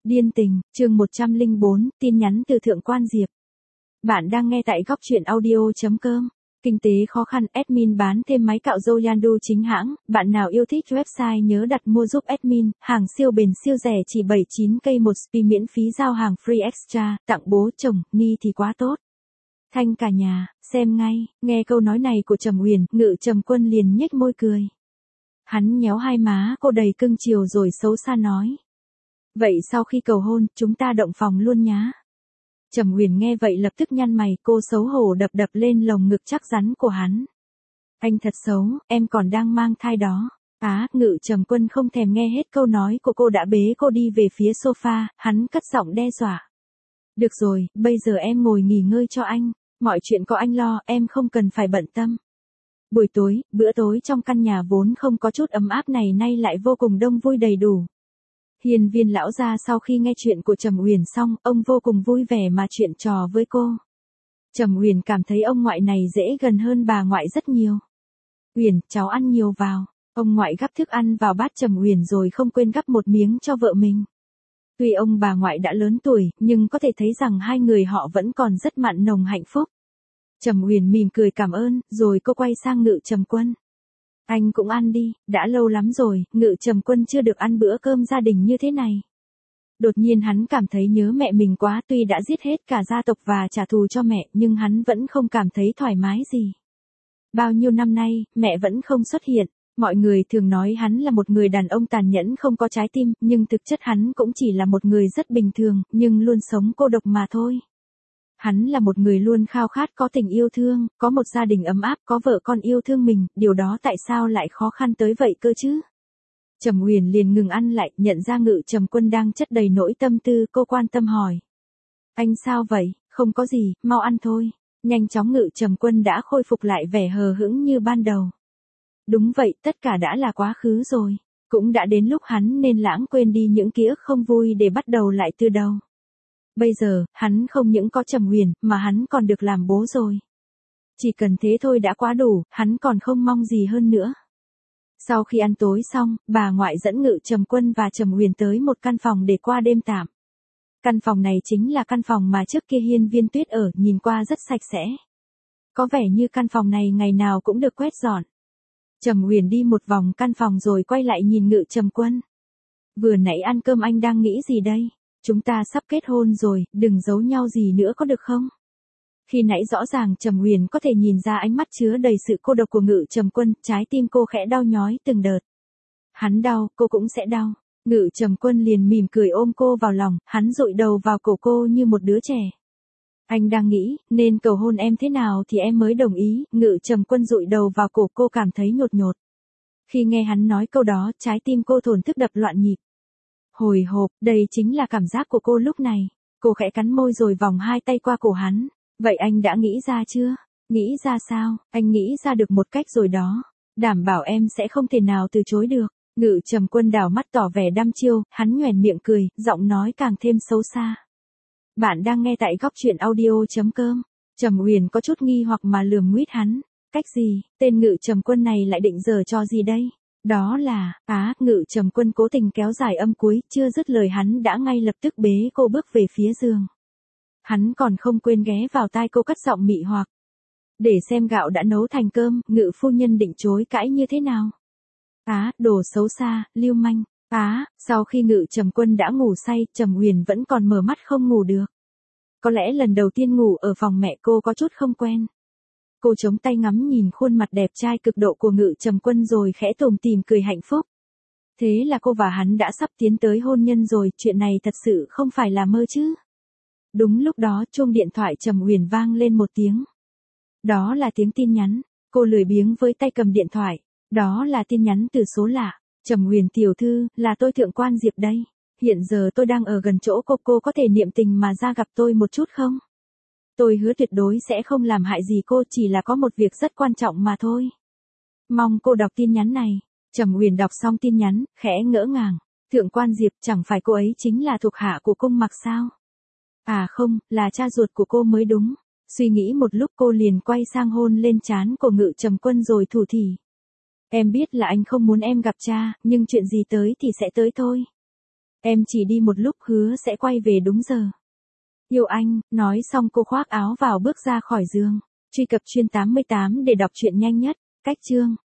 Điên tình, chương 104, tin nhắn từ Thượng quan Diệp. Bạn đang nghe tại góc truyện audio.com. Kinh tế khó khăn, admin bán thêm máy cạo râu Yandu chính hãng, bạn nào yêu thích website nhớ đặt mua giúp admin, hàng siêu bền siêu rẻ chỉ 79k một spi miễn phí giao hàng free extra, tặng bố chồng, ni thì quá tốt. Thanh cả nhà, xem ngay, nghe câu nói này của Trầm Uyển, Ngự Trầm Quân liền nhếch môi cười. Hắn nhéo hai má cô đầy cưng chiều rồi xấu xa nói. Vậy sau khi cầu hôn, chúng ta động phòng luôn nhá. Trầm Uyển nghe vậy lập tức nhăn mày, cô xấu hổ đập đập lên lồng ngực chắc rắn của hắn. Anh thật xấu, em còn đang mang thai đó. Ngự Trầm Quân không thèm nghe hết câu nói của cô đã bế cô đi về phía sofa, hắn cất giọng đe dọa. Được rồi, bây giờ em ngồi nghỉ ngơi cho anh, mọi chuyện có anh lo, em không cần phải bận tâm. Buổi tối, bữa tối trong căn nhà vốn không có chút ấm áp này nay lại vô cùng đông vui đầy đủ. Hiên Viên lão gia sau khi nghe chuyện của Trầm Uyển xong, ông vô cùng vui vẻ mà chuyện trò với cô. Trầm Uyển cảm thấy ông ngoại này dễ gần hơn bà ngoại rất nhiều. Uyển, cháu ăn nhiều vào. Ông ngoại gắp thức ăn vào bát Trầm Uyển rồi không quên gắp một miếng cho vợ mình. Tuy ông bà ngoại đã lớn tuổi, nhưng có thể thấy rằng hai người họ vẫn còn rất mặn nồng hạnh phúc. Trầm Uyển mỉm cười cảm ơn, rồi cô quay sang Ngự Trầm Quân. Anh cũng ăn đi, đã lâu lắm rồi, Ngự Trầm Quân chưa được ăn bữa cơm gia đình như thế này. Đột nhiên hắn cảm thấy nhớ mẹ mình quá, tuy đã giết hết cả gia tộc và trả thù cho mẹ, nhưng hắn vẫn không cảm thấy thoải mái gì. Bao nhiêu năm nay, mẹ vẫn không xuất hiện, mọi người thường nói hắn là một người đàn ông tàn nhẫn không có trái tim, nhưng thực chất hắn cũng chỉ là một người rất bình thường, nhưng luôn sống cô độc mà thôi. Hắn là một người luôn khao khát có tình yêu thương, có một gia đình ấm áp, có vợ con yêu thương mình, điều đó tại sao lại khó khăn tới vậy cơ chứ? Trầm Uyển liền ngừng ăn lại, nhận ra Ngự Trầm Quân đang chất đầy nỗi tâm tư, cô quan tâm hỏi. Anh sao vậy? Không có gì, mau ăn thôi. Nhanh chóng Ngự Trầm Quân đã khôi phục lại vẻ hờ hững như ban đầu. Đúng vậy, tất cả đã là quá khứ rồi. Cũng đã đến lúc hắn nên lãng quên đi những ký ức không vui để bắt đầu lại từ đầu. Bây giờ, hắn không những có Trầm Uyển, mà hắn còn được làm bố rồi. Chỉ cần thế thôi đã quá đủ, hắn còn không mong gì hơn nữa. Sau khi ăn tối xong, bà ngoại dẫn Ngự Trầm Quân và Trầm Uyển tới một căn phòng để qua đêm tạm. Căn phòng này chính là căn phòng mà trước kia Hiên Viên Tuyết ở, nhìn qua rất sạch sẽ. Có vẻ như căn phòng này ngày nào cũng được quét dọn. Trầm Uyển đi một vòng căn phòng rồi quay lại nhìn Ngự Trầm Quân. Vừa nãy ăn cơm anh đang nghĩ gì đây? Chúng ta sắp kết hôn rồi, đừng giấu nhau gì nữa có được không? Khi nãy rõ ràng Trầm Uyển có thể nhìn ra ánh mắt chứa đầy sự cô độc của Ngự Trầm Quân, trái tim cô khẽ đau nhói từng đợt. Hắn đau, cô cũng sẽ đau. Ngự Trầm Quân liền mỉm cười ôm cô vào lòng, hắn dụi đầu vào cổ cô như một đứa trẻ. Anh đang nghĩ, nên cầu hôn em thế nào thì em mới đồng ý, Ngự Trầm Quân dụi đầu vào cổ cô cảm thấy nhột nhột. Khi nghe hắn nói câu đó, trái tim cô thổn thức đập loạn nhịp. Hồi hộp, đây chính là cảm giác của cô lúc này. Cô khẽ cắn môi rồi vòng hai tay qua cổ hắn. Vậy anh đã nghĩ ra chưa? Nghĩ ra sao? Anh nghĩ ra được một cách rồi đó. Đảm bảo em sẽ không thể nào từ chối được. Ngự Trầm Quân đảo mắt tỏ vẻ đăm chiêu, hắn nhoẻn miệng cười, giọng nói càng thêm xấu xa. Bạn đang nghe tại góc truyện audio.com. Trầm Uyển có chút nghi hoặc mà lườm nguýt hắn. Cách gì? Tên Ngự Trầm Quân này lại định giở trò gì đây? Đó là, Ngự Trầm Quân cố tình kéo dài âm cuối, chưa dứt lời hắn đã ngay lập tức bế cô bước về phía giường. Hắn còn không quên ghé vào tai cô cất giọng mị hoặc. Để xem gạo đã nấu thành cơm, Ngự phu nhân định chối cãi như thế nào? Đồ xấu xa, lưu manh. Sau khi Ngự Trầm Quân đã ngủ say, Trầm Uyển vẫn còn mở mắt không ngủ được. Có lẽ lần đầu tiên ngủ ở phòng mẹ cô có chút không quen. Cô chống tay ngắm nhìn khuôn mặt đẹp trai cực độ của Ngự Trầm Quân rồi khẽ tủm tỉm cười hạnh phúc. Thế là cô và hắn đã sắp tiến tới hôn nhân rồi, chuyện này thật sự không phải là mơ chứ. Đúng lúc đó chuông điện thoại Trầm Uyển vang lên một tiếng. Đó là tiếng tin nhắn, cô lười biếng với tay cầm điện thoại. Đó là tin nhắn từ số lạ. Trầm Uyển tiểu thư, là tôi Thượng quan Diệp đây. Hiện giờ tôi đang ở gần chỗ cô có thể niệm tình mà ra gặp tôi một chút không? Tôi hứa tuyệt đối sẽ không làm hại gì cô, chỉ là có một việc rất quan trọng mà thôi. Mong cô đọc tin nhắn này. Trầm Uyển đọc xong tin nhắn, khẽ ngỡ ngàng. Thượng quan Diệp, chẳng phải cô ấy chính là thuộc hạ của cung Mặc sao? Không, là cha ruột của cô mới đúng. Suy nghĩ một lúc cô liền quay sang hôn lên trán của Ngự Trầm Quân rồi thủ thỉ. Em biết là anh không muốn em gặp cha, nhưng chuyện gì tới thì sẽ tới thôi. Em chỉ đi một lúc, hứa sẽ quay về đúng giờ. Yêu anh, nói xong cô khoác áo vào bước ra khỏi giường. Truy cập Truyện 88 để đọc truyện nhanh nhất. Cách chương